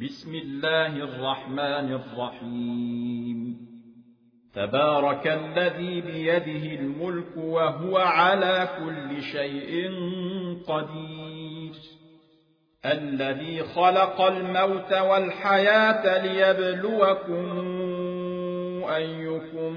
بسم الله الرحمن الرحيم. تبارك الذي بيده الملك وهو على كل شيء قدير، الذي خلق الموت والحياة ليبلوكم أيكم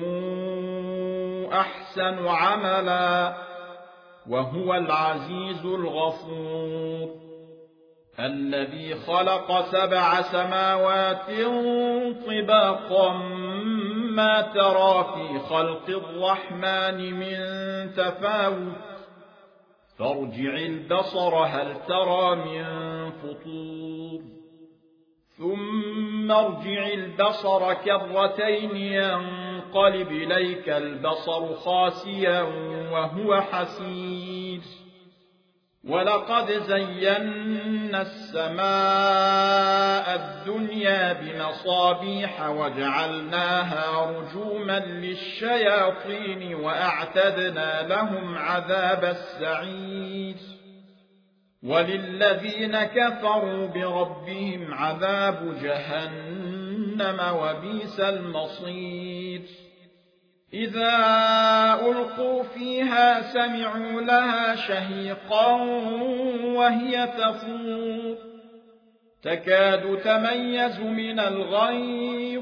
أحسن عملا وهو العزيز الغفور. الذي خلق 7 سماوات طباقا ما ترى في خلق الرحمن من تفاوت، فارجع البصر هل ترى من فطور، ثم ارجع البصر كرتين ينقلب إليك البصر خاسئا وهو حسير. ولقد زينا السماء الدنيا بمصابيح وجعلناها رجوما للشياطين وأعتدنا لهم عذاب السعير. وللذين كفروا بربهم عذاب جهنم وبئس المصير. إذا ألقوا فيها سمعوا لها شهيقا وهي تفور، تكاد تميز من الغيظ،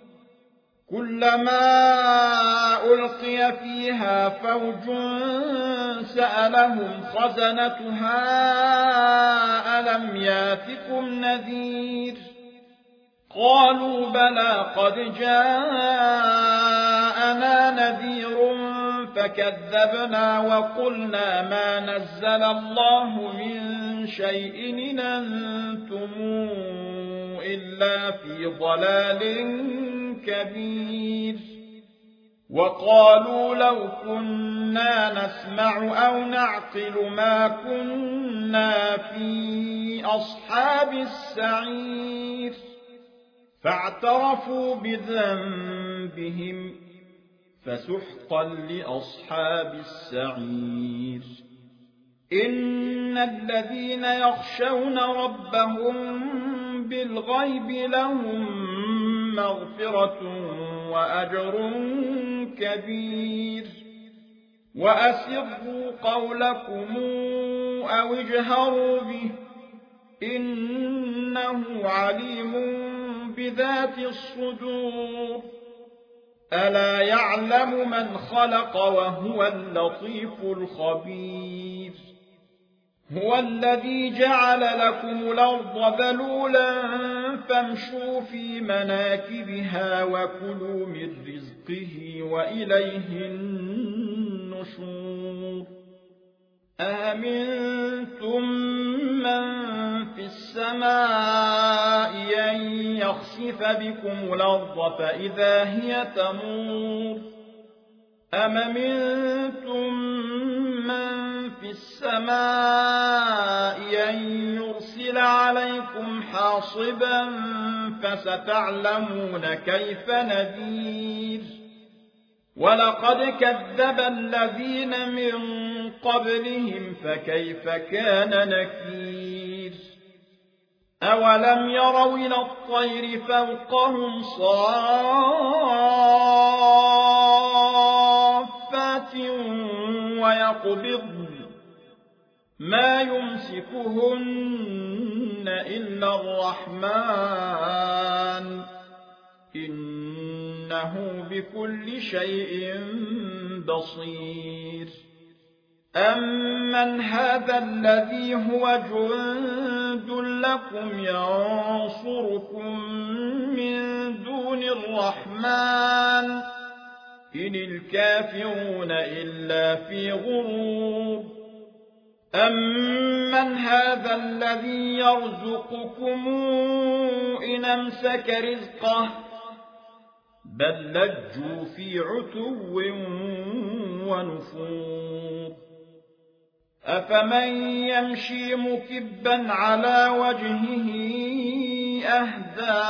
كلما ألقي فيها فوج سألهم خزنتها ألم ياتكم نذير، قالوا بلى قد جاءنا نذير فكذبنا وقلنا ما نزل الله من شيء إن أنتم إلا في ضلال كبير. وقالوا لو كنا نسمع أو نعقل ما كنا في أصحاب السعير، فاعترفوا بذنبهم فسحقا لأصحاب السعير. إن الذين يخشون ربهم بالغيب لهم مغفرة وأجر كبير. وأسروا قولكم أو اجهروا به إنه عليم بذات الصدور. ألا يعلم من خلق وهو اللطيف الخبير. هو الذي جعل لكم الأرض ذلولا فامشوا في مناكبها وكلوا من رزقه وإليه النشور. آمنتم من في السماء أن يخسف بكم الأرض فإذا هي تمور، أم أمنتم من في السماء أن يرسل عليكم حاصبا فستعلمون كيف نذير. ولقد كذب الذين من قبلهم فكيف كان نكير. أولم يروا إلى الطير فوقهم صافات ويقبضن ما يمسكهن إلا الرحمن إنه بكل شيء بصير. أمن هذا الذي هو جند لكم ينصركم من دون الرحمن إن الكافرون إلا في غرور. أمن هذا الذي يرزقكم إن أمسك رزقه بل لجوا في عتو ونفور. أفمن يمشي مكبا على وجهه أهدى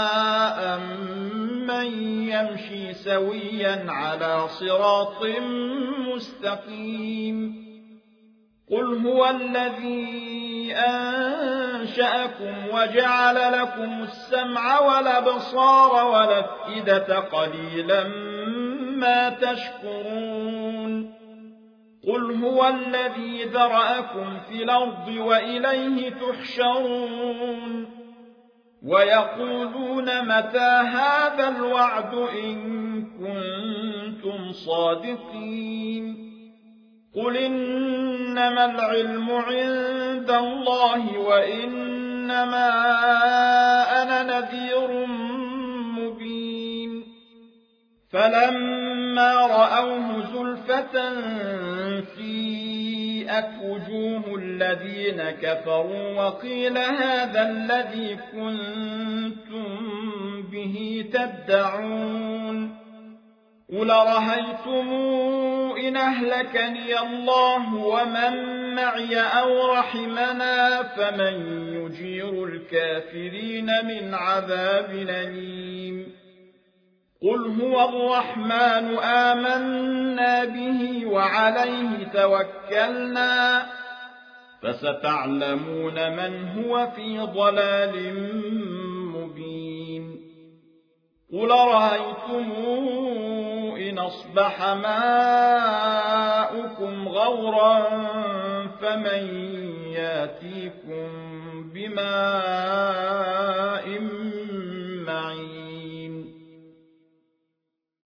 أمن يمشي سويا على صراط مستقيم. قل هو الذي أنشأكم وجعل لكم السمع والأبصار والأفئدة قليلا ما تشكرون قل هو الذي ذرأكم في الأرض وإليه تحشرون ويقولون متى هذا الوعد إن كنتم صادقين قل إنما العلم عند الله وإنما أنا نذير مبين فلما رأوه زلفة سيئت وجوه الذين كفروا وقيل هذا الذي كنتم به تدعون قل رأيتم إن أهلكني الله ومن معي أو رحمنا فمن يجير الكافرين من عذاب أليم قل هو الرحمن آمنا به وعليه توكلنا فستعلمون من هو في ضلال مبين قل رأيتم إن أصبح ماؤكم غورا فمن ياتيكم بماء معين